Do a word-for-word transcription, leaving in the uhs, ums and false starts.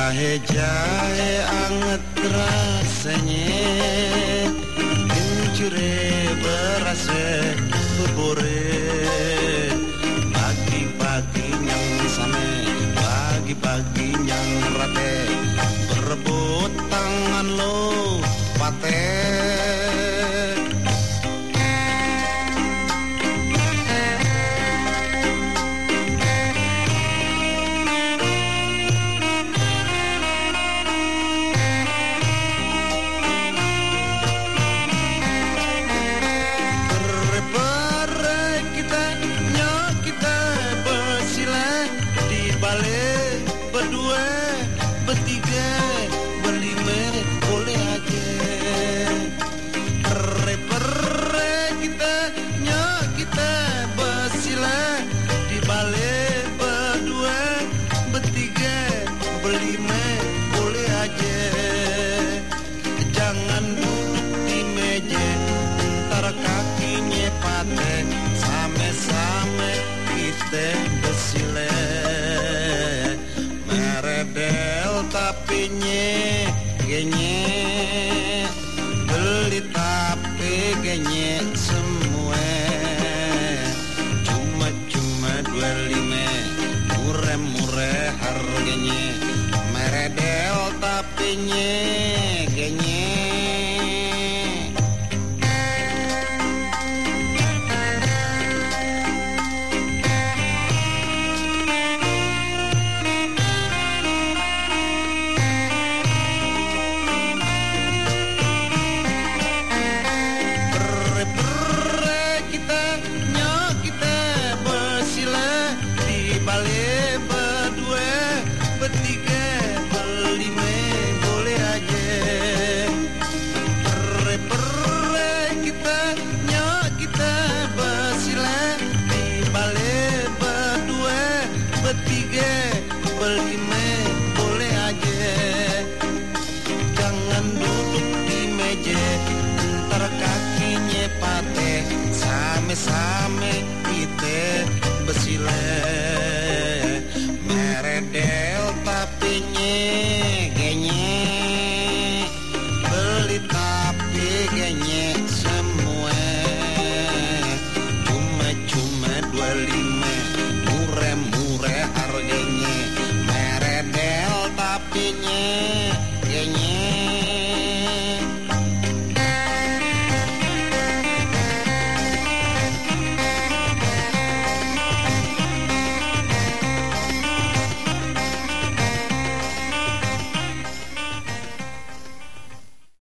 Jahe-jahe anget rasanya, kencure berasa bebore. Pagi-pagi nyang same, pagi-pagi nyang rate, berebut tangan lo pate. Berdua, bertiga, berlima, boleh aja. Pere-pere kita, nyok kita bersila di balik. Berdua, bertiga, berlima, boleh aja. Jangan duduk di meja, ntar kakinya patah. Sama-sama kita bersila. Meredel tapi nye genye, beli tapi genye semua. Cuma-cuma dua lima, murah-murah harganya. Meredel tapi nye genye. Balik berdua, bertiga, berlima, boleh aja. Pere-pere kita, nyok kita bersila di balik. Berdua, bertiga, berlima, boleh aja. Jangan duduk di meja, ntar kakinya patah. Sama-sama kita bersila.